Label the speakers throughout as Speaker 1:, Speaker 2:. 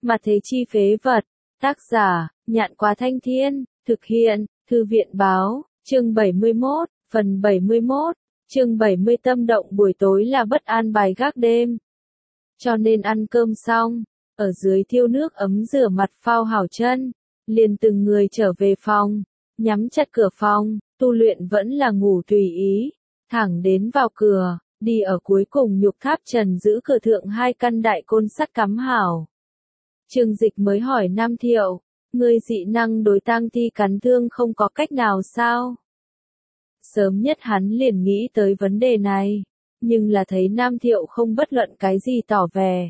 Speaker 1: Mà thế chi phế vật. Tác giả, Nhạn Quá Thanh Thiên, thực hiện, Thư viện báo, chương 71, phần 71, chương 70 tâm động buổi tối là bất an bài gác đêm. Cho nên ăn cơm xong, ở dưới thiêu nước ấm rửa mặt phao hảo chân, liền từng người trở về phòng, nhắm chặt cửa phòng, tu luyện vẫn là ngủ tùy ý, thẳng đến vào cửa, đi ở cuối cùng nhục tháp trần giữ cửa thượng hai căn đại côn sắt cắm hảo. Trương Dịch mới hỏi Nam Thiệu, ngươi dị năng đối tang thi cắn thương không có cách nào sao? Sớm nhất hắn liền nghĩ tới vấn đề này, nhưng là thấy Nam Thiệu không bất luận cái gì tỏ vẻ.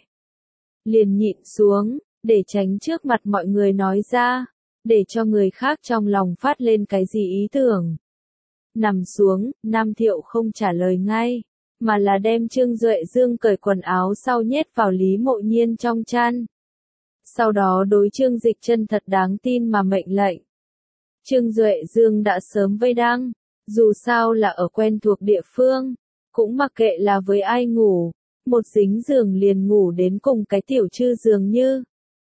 Speaker 1: Liền nhịn xuống, để tránh trước mặt mọi người nói ra, để cho người khác trong lòng phát lên cái gì ý tưởng. Nằm xuống, Nam Thiệu không trả lời ngay, mà là đem Trương Duệ Dương cởi quần áo sau nhét vào Lý Mộ Nhiên trong chăn. Sau đó đối Trương Dịch chân thật đáng tin mà mệnh lệnh. Trương Duệ Dương đã sớm vây đăng, dù sao là ở quen thuộc địa phương, cũng mặc kệ là với ai ngủ, một dính giường liền ngủ đến cùng cái tiểu chư dường như.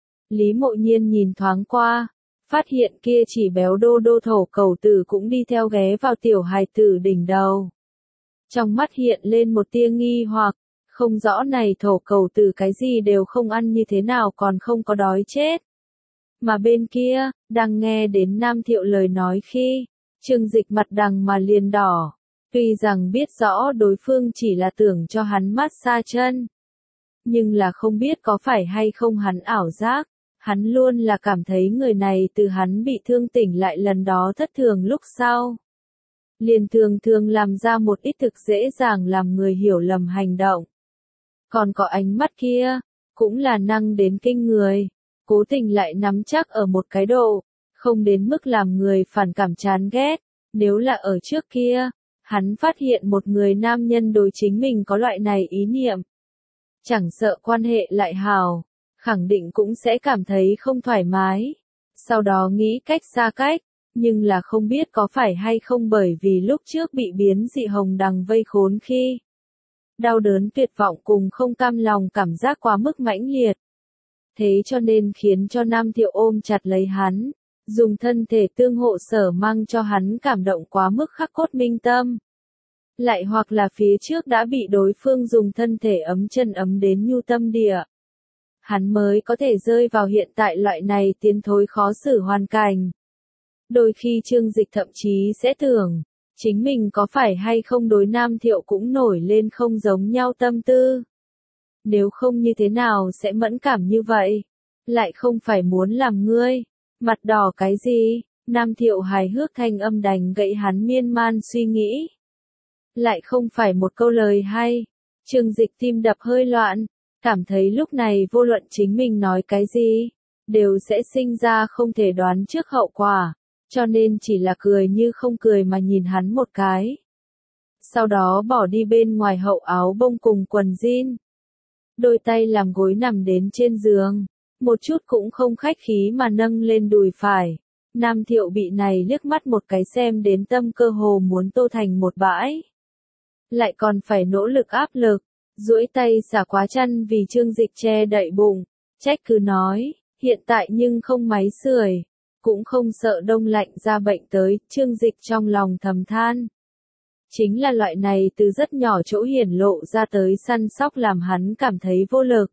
Speaker 1: Lý Mộ Nhiên nhìn thoáng qua, phát hiện kia chỉ béo đô đô thổ cầu tử cũng đi theo ghé vào tiểu hài tử đỉnh đầu. Trong mắt hiện lên một tia nghi hoặc, không rõ này thổ cầu tử cái gì đều không ăn như thế nào còn không có đói chết. Mà bên kia, đang nghe đến Nam Thiệu lời nói khi, Trương Dịch mặt đằng mà liền đỏ, tuy rằng biết rõ đối phương chỉ là tưởng cho hắn mát xa chân. Nhưng là không biết có phải hay không hắn ảo giác, hắn luôn là cảm thấy người này từ hắn bị thương tỉnh lại lần đó thất thường lúc sau. Liền thường thường làm ra một ít thực dễ dàng làm người hiểu lầm hành động. Còn có ánh mắt kia, cũng là năng đến kinh người, cố tình lại nắm chắc ở một cái độ, không đến mức làm người phản cảm chán ghét. Nếu là ở trước kia, hắn phát hiện một người nam nhân đối chính mình có loại này ý niệm. Chẳng sợ quan hệ lại hào, khẳng định cũng sẽ cảm thấy không thoải mái. Sau đó nghĩ cách xa cách, nhưng là không biết có phải hay không bởi vì lúc trước bị biến dị hồng đằng vây khốn khi. Đau đớn tuyệt vọng cùng không cam lòng cảm giác quá mức mãnh liệt. Thế cho nên khiến cho Nam Thiệu ôm chặt lấy hắn, dùng thân thể tương hộ sở mang cho hắn cảm động quá mức khắc cốt minh tâm. Lại hoặc là phía trước đã bị đối phương dùng thân thể ấm chân ấm đến nhu tâm địa. Hắn mới có thể rơi vào hiện tại loại này tiến thối khó xử hoàn cảnh. Đôi khi Trương Dịch thậm chí sẽ tưởng, chính mình có phải hay không đối Nam Thiệu cũng nổi lên không giống nhau tâm tư. Nếu không như thế nào sẽ mẫn cảm như vậy? Lại không phải muốn làm ngươi. Mặt đỏ cái gì? Nam Thiệu hài hước thanh âm đành gậy hắn miên man suy nghĩ. Lại không phải một câu lời hay. Trương Dịch tim đập hơi loạn, cảm thấy lúc này vô luận chính mình nói cái gì, đều sẽ sinh ra không thể đoán trước hậu quả, cho nên chỉ là cười như không cười mà nhìn hắn một cái. Sau đó bỏ đi bên ngoài hậu áo bông cùng quần jean. Đôi tay làm gối nằm đến trên giường, một chút cũng không khách khí mà nâng lên đùi phải. Nam Thiệu bị này liếc mắt một cái xem đến tâm cơ hồ muốn tô thành một bãi. Lại còn phải nỗ lực áp lực, duỗi tay xả quá chăn vì Trương Dịch che đậy bụng, trách cứ nói, hiện tại nhưng không máy sưởi, cũng không sợ đông lạnh ra bệnh tới, Trương Dịch trong lòng thầm than. Chính là loại này từ rất nhỏ chỗ hiển lộ ra tới săn sóc làm hắn cảm thấy vô lực.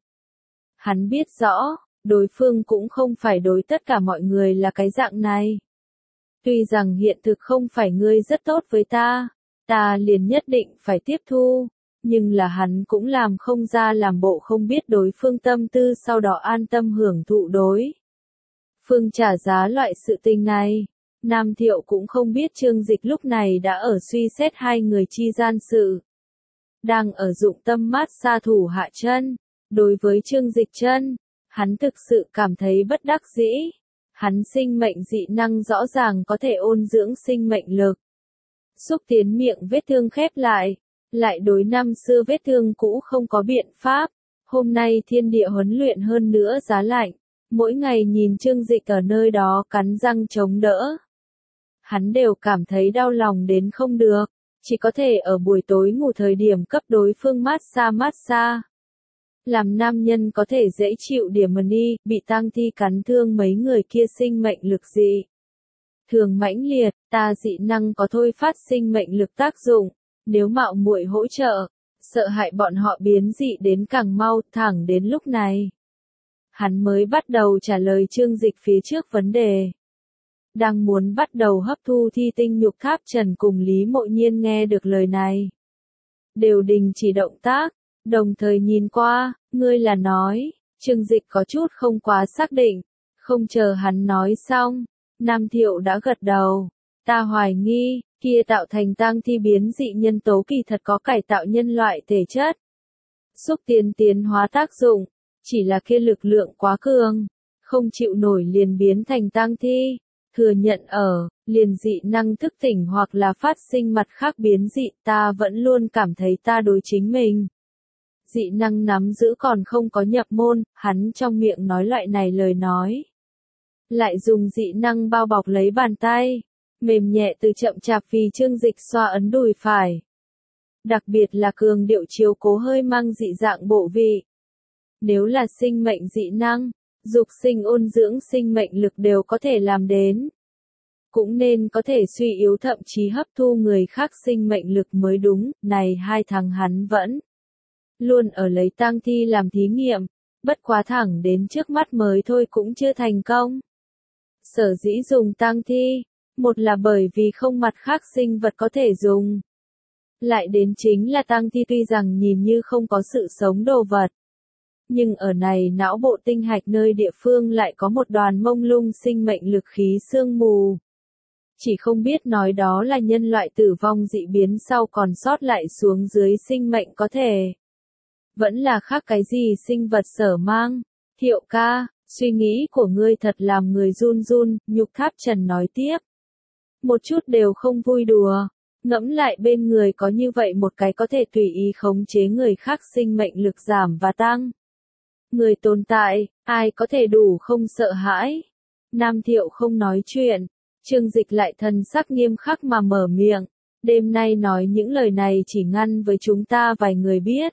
Speaker 1: Hắn biết rõ, đối phương cũng không phải đối tất cả mọi người là cái dạng này. Tuy rằng hiện thực không phải ngươi rất tốt với ta, ta liền nhất định phải tiếp thu, nhưng là hắn cũng làm không ra làm bộ không biết đối phương tâm tư sau đó an tâm hưởng thụ đối phương trả giá loại sự tình này. Nam Thiệu cũng không biết Trương Dịch lúc này đã ở suy xét hai người chi gian sự. Đang ở dụng tâm mát xa thủ hạ chân. Đối với Trương Dịch chân, hắn thực sự cảm thấy bất đắc dĩ. Hắn sinh mệnh dị năng rõ ràng có thể ôn dưỡng sinh mệnh lực. Xúc tiến miệng vết thương khép lại. Lại đối năm xưa vết thương cũ không có biện pháp. Hôm nay thiên địa huấn luyện hơn nữa giá lạnh. Mỗi ngày nhìn Trương Dịch ở nơi đó cắn răng chống đỡ. Hắn đều cảm thấy đau lòng đến không được, chỉ có thể ở buổi tối ngủ thời điểm cấp đối phương mát xa. Làm nam nhân có thể dễ chịu điểm mà đi, bị tang thi cắn thương mấy người kia sinh mệnh lực dị thường mãnh liệt, ta dị năng có thôi phát sinh mệnh lực tác dụng, nếu mạo muội hỗ trợ, sợ hại bọn họ biến dị đến càng mau, thẳng đến lúc này. Hắn mới bắt đầu trả lời Trương Dịch phía trước vấn đề. Đang muốn bắt đầu hấp thu thi tinh nhục Tháp Trần cùng Lý Mộ Nhiên nghe được lời này. Đều đình chỉ động tác, đồng thời nhìn qua, ngươi là nói, Trương Dịch có chút không quá xác định, không chờ hắn nói xong, Nam Thiệu đã gật đầu, ta hoài nghi, kia tạo thành tang thi biến dị nhân tố kỳ thật có cải tạo nhân loại thể chất. Xúc tiến hóa tác dụng, chỉ là kia lực lượng quá cường, không chịu nổi liền biến thành tang thi, thừa nhận ở, liền dị năng thức tỉnh hoặc là phát sinh mặt khác biến dị, ta vẫn luôn cảm thấy ta đối chính mình. Dị năng nắm giữ còn không có nhập môn, hắn trong miệng nói loại này lời nói. Lại dùng dị năng bao bọc lấy bàn tay, mềm nhẹ từ chậm chạp vì Trương Dịch xoa ấn đùi phải. Đặc biệt là cường điệu chiếu cố hơi mang dị dạng bộ vị. Nếu là sinh mệnh dị năng, dục sinh ôn dưỡng sinh mệnh lực đều có thể làm đến. Cũng nên có thể suy yếu thậm chí hấp thu người khác sinh mệnh lực mới đúng, này 2 tháng hắn vẫn luôn ở lấy tang thi làm thí nghiệm, bất quá thẳng đến trước mắt mới thôi cũng chưa thành công. Sở dĩ dùng tang thi, một là bởi vì không mặt khác sinh vật có thể dùng. Lại đến chính là tang thi tuy rằng nhìn như không có sự sống đồ vật. Nhưng ở này não bộ tinh hạch nơi địa phương lại có một đoàn mông lung sinh mệnh lực khí sương mù. Chỉ không biết nói đó là nhân loại tử vong dị biến sau còn sót lại xuống dưới sinh mệnh có thể. Vẫn là khác cái gì sinh vật sở mang. Thiệu ca, suy nghĩ của ngươi thật làm người run run, nhục Tháp Trần nói tiếp. Một chút đều không vui đùa. Ngẫm lại bên người có như vậy một cái có thể tùy ý khống chế người khác sinh mệnh lực giảm và tăng. Người tồn tại, ai có thể đủ không sợ hãi. Nam Thiệu không nói chuyện. Trương Dịch lại thần sắc nghiêm khắc mà mở miệng. Đêm nay nói những lời này chỉ ngăn với chúng ta vài người biết.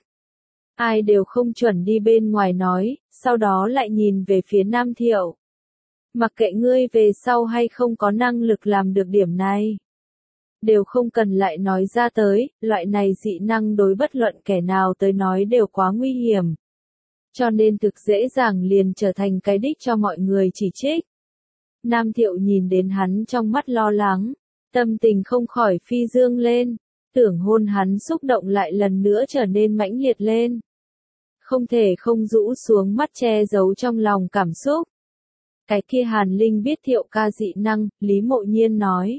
Speaker 1: Ai đều không chuẩn đi bên ngoài nói, sau đó lại nhìn về phía Nam Thiệu. Mặc kệ ngươi về sau hay không có năng lực làm được điểm này. Đều không cần lại nói ra tới, loại này dị năng đối bất luận kẻ nào tới nói đều quá nguy hiểm. Cho nên thực dễ dàng liền trở thành cái đích cho mọi người chỉ trích. Nam Thiệu nhìn đến hắn trong mắt lo lắng, tâm tình không khỏi phi dương lên, tưởng hôn hắn xúc động lại lần nữa trở nên mãnh liệt lên. Không thể không rũ xuống mắt che giấu trong lòng cảm xúc. Cái kia Hàn Linh biết Thiệu ca dị năng, Lý Mộ Nhiên nói.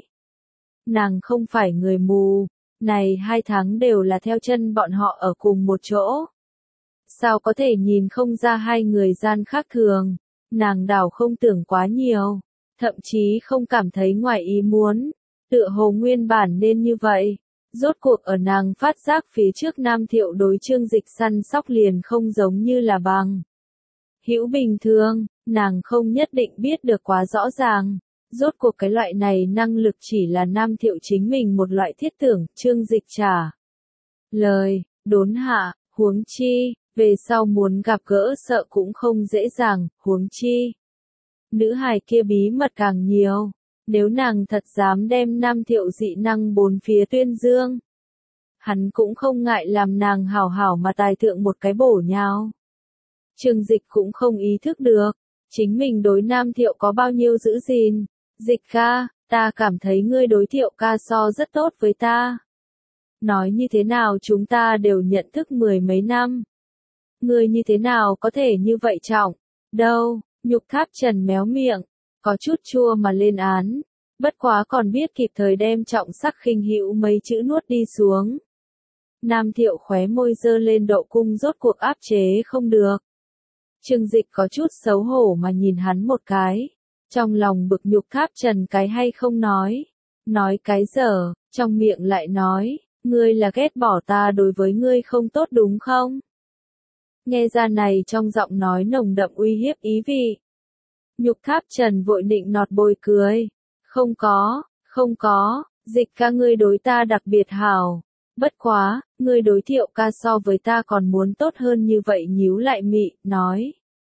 Speaker 1: Nàng không phải người mù, này 2 tháng đều là theo chân bọn họ ở cùng một chỗ. Sao có thể nhìn không ra hai người gian khác thường, nàng đảo không tưởng quá nhiều, thậm chí không cảm thấy ngoài ý muốn, tựa hồ nguyên bản nên như vậy. Rốt cuộc ở nàng phát giác phía trước Nam Thiệu đối Trương Dịch săn sóc liền không giống như là bằng hữu bình thường, nàng không nhất định biết được quá rõ ràng. Rốt cuộc cái loại này năng lực chỉ là Nam Thiệu chính mình một loại thiết tưởng, Trương Dịch trả lời, đốn hạ, huống chi, về sau muốn gặp gỡ sợ cũng không dễ dàng, huống chi. Nữ hài kia bí mật càng nhiều, nếu nàng thật dám đem Nam Thiệu dị năng bốn phía tuyên dương. Hắn cũng không ngại làm nàng hảo hảo mà tài thượng một cái bổ nhào. Trương Dịch cũng không ý thức được, chính mình đối Nam Thiệu có bao nhiêu giữ gìn. Dịch ca, ta cảm thấy ngươi đối Thiệu ca so rất tốt với ta. Nói như thế nào chúng ta đều nhận thức 10 mấy năm. Ngươi như thế nào có thể như vậy trọng? Đâu, nhục Tháp Trần méo miệng, có chút chua mà lên án. Bất quá còn biết kịp thời đem trọng sắc khinh hữu mấy chữ nuốt đi xuống. Nam Thiệu khóe môi dơ lên độ cung rốt cuộc áp chế không được. Trương Dịch có chút xấu hổ mà nhìn hắn một cái. Trong lòng bực nhục Tháp Trần cái hay không nói cái dở, trong miệng lại nói, ngươi là ghét bỏ ta đối với ngươi không tốt đúng không? Nghe ra này trong giọng nói nồng đậm uy hiếp ý vị. Nhục Tháp Trần vội định nọt bồi cười, không có, Dịch ca ngươi đối ta đặc biệt hảo, Bất quá, ngươi đối Thiệu ca so với ta còn muốn tốt hơn như vậy, nhíu lại mị, nói.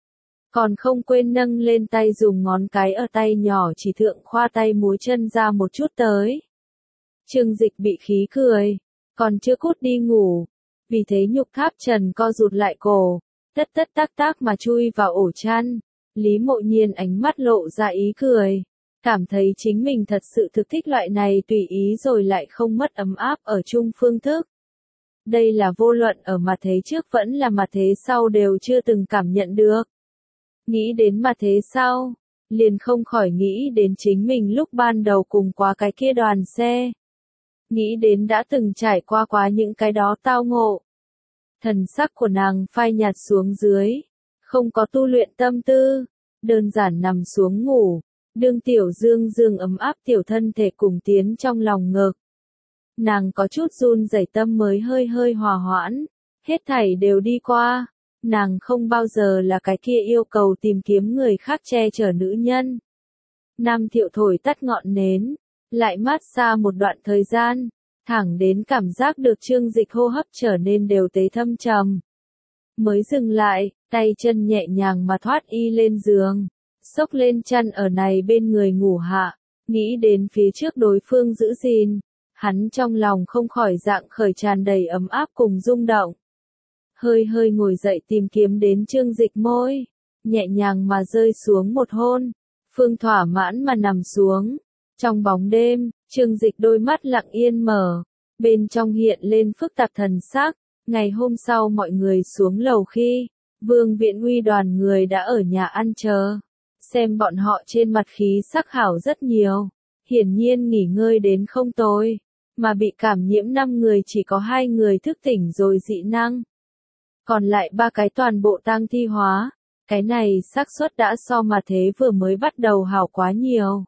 Speaker 1: Còn không quên nâng lên tay dùng ngón cái ở tay nhỏ chỉ thượng khoa tay múa chân ra một chút tới. Trương Dịch bị khí cười, còn chưa cút đi ngủ. Vì thế Nhục Tháp Trần co rụt lại cổ, tất tất tác tác mà chui vào ổ chăn. Lý Mộ Nhiên ánh mắt lộ ra ý cười, cảm thấy chính mình thật sự thực thích loại này tùy ý rồi lại không mất ấm áp ở chung phương thức. Đây là vô luận ở mặt thế trước vẫn là mặt thế sau đều chưa từng cảm nhận được. Nghĩ đến mặt thế sau, liền không khỏi nghĩ đến chính mình lúc ban đầu cùng qua cái kia đoàn xe. Nghĩ đến đã từng trải qua quá những cái đó tao ngộ. Thần sắc của nàng phai nhạt xuống dưới, không có tu luyện tâm tư, đơn giản nằm xuống ngủ, đương tiểu dương dương ấm áp tiểu thân thể cùng tiến trong lòng ngực. Nàng có chút run rẩy, tâm mới hơi hơi hòa hoãn, hết thảy đều đi qua, nàng không bao giờ là cái kia yêu cầu tìm kiếm người khác che chở nữ nhân. Nam Thiệu thổi tắt ngọn nến, lại mát xa một đoạn thời gian, thẳng đến cảm giác được Trương Dịch hô hấp trở nên đều tế thâm trầm. Mới dừng lại, tay chân nhẹ nhàng mà thoát y lên giường, xốc lên chăn ở này bên người ngủ hạ, nghĩ đến phía trước đối phương giữ gìn, hắn trong lòng không khỏi dạng khởi tràn đầy ấm áp cùng rung động. Hơi hơi ngồi dậy tìm kiếm đến Trương Dịch môi, nhẹ nhàng mà rơi xuống một hôn, Phương thỏa mãn mà nằm xuống. Trong bóng đêm, Trương Dịch đôi mắt lặng yên mở, bên trong hiện lên phức tạp thần sắc. Ngày hôm sau mọi người xuống lầu khi, Vương Viễn Uy đoàn người đã ở nhà ăn chờ. Xem bọn họ trên mặt khí sắc hảo rất nhiều, hiển nhiên nghỉ ngơi đến không tồi, mà bị cảm nhiễm 5 người chỉ có 2 người thức tỉnh rồi dị năng. Còn lại 3 cái toàn bộ tang thi hóa, cái này xác suất đã so mà thế vừa mới bắt đầu hảo quá nhiều.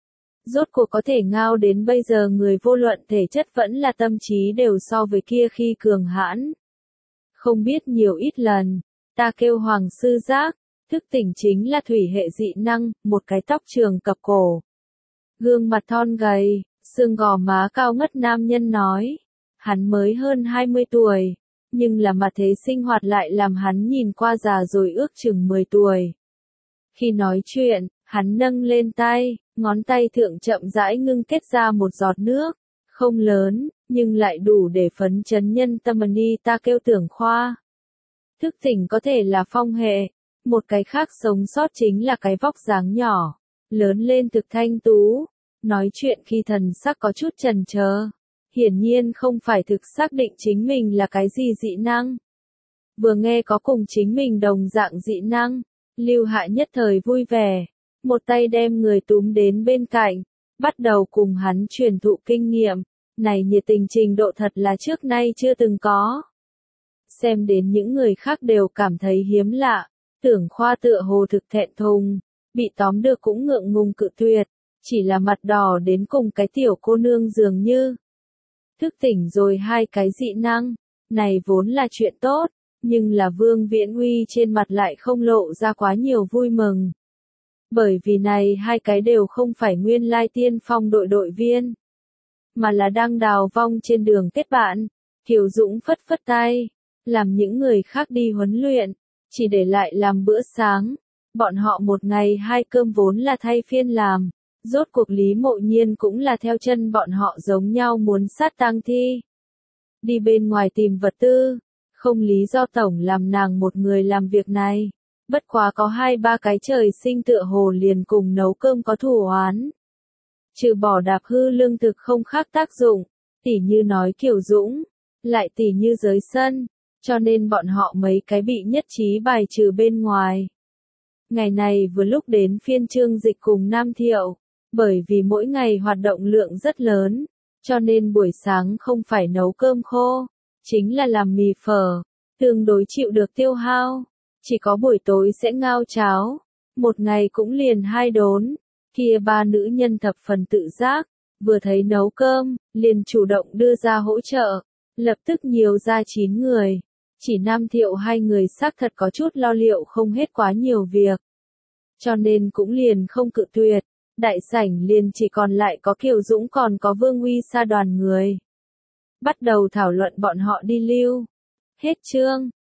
Speaker 1: Rốt cuộc có thể ngao đến bây giờ người vô luận thể chất vẫn là tâm trí đều so với kia khi cường hãn. Không biết nhiều ít lần, ta kêu Hoàng sư giác, thức tỉnh chính là thủy hệ dị năng, một cái tóc trường cập cổ. Gương mặt thon gầy, xương gò má cao ngất nam nhân nói. Hắn mới hơn 20 tuổi, nhưng là mặt thế sinh hoạt lại làm hắn nhìn qua già rồi ước chừng 10 tuổi. Khi nói chuyện, hắn nâng lên tay, ngón tay thượng chậm rãi ngưng kết ra một giọt nước, không lớn, nhưng lại đủ để phấn chấn nhân tâm. Ta kêu Tưởng Khoa. Thức tỉnh có thể là phong hệ, một cái khác sống sót chính là cái vóc dáng nhỏ, lớn lên thực thanh tú, nói chuyện khi thần sắc có chút chần chờ, hiển nhiên không phải thực xác định chính mình là cái gì dị năng. Vừa nghe có cùng chính mình đồng dạng dị năng, Lưu Hạ nhất thời vui vẻ, một tay đem người túm đến bên cạnh, bắt đầu cùng hắn truyền thụ kinh nghiệm, này nhiệt tình trình độ thật là trước nay chưa từng có. Xem đến những người khác đều cảm thấy hiếm lạ, Tưởng Khoa tựa hồ thực thẹn thùng, bị tóm được cũng ngượng ngùng cự tuyệt, chỉ là mặt đỏ đến cùng cái tiểu cô nương dường như. Thức tỉnh rồi 2 cái dị năng, này vốn là chuyện tốt, nhưng là Vương Viễn Uy trên mặt lại không lộ ra quá nhiều vui mừng. Bởi vì này 2 cái đều không phải nguyên lai tiên phong đội đội viên, mà là đang đào vong trên đường kết bạn. Kiều Dũng phất phất tay, làm những người khác đi huấn luyện, chỉ để lại làm bữa sáng. Bọn họ một ngày 2 cơm vốn là thay phiên làm, rốt cuộc Lý Mộ Nhiên cũng là theo chân bọn họ giống nhau muốn sát tang thi. Đi bên ngoài tìm vật tư, không lý do tổng làm nàng một người làm việc này. Bất quá có 2-3 cái trời sinh tựa hồ liền cùng nấu cơm có thù oán. Trừ bỏ đạp hư lương thực không khác tác dụng, tỉ như nói Kiều Dũng, lại tỉ như giới sân, cho nên bọn họ mấy cái bị nhất trí bài trừ bên ngoài. Ngày này vừa lúc đến phiên Trương Dịch cùng Nam Thiệu, bởi vì mỗi ngày hoạt động lượng rất lớn, cho nên buổi sáng không phải nấu cơm khô, chính là làm mì phở, tương đối chịu được tiêu hao. Chỉ có buổi tối sẽ ngao cháo, một ngày cũng liền 2 đốn. Kia 3 nữ nhân thập phần tự giác, vừa thấy nấu cơm, liền chủ động đưa ra hỗ trợ, lập tức nhiều ra 9 người. Chỉ Nam Thiệu 2 người xác thật có chút lo liệu không hết quá nhiều việc, cho nên cũng liền không cự tuyệt. Đại sảnh liền chỉ còn lại có Kiều Dũng còn có Vương Uy Sa đoàn người. bắt đầu thảo luận bọn họ đi lưu. Hết chương.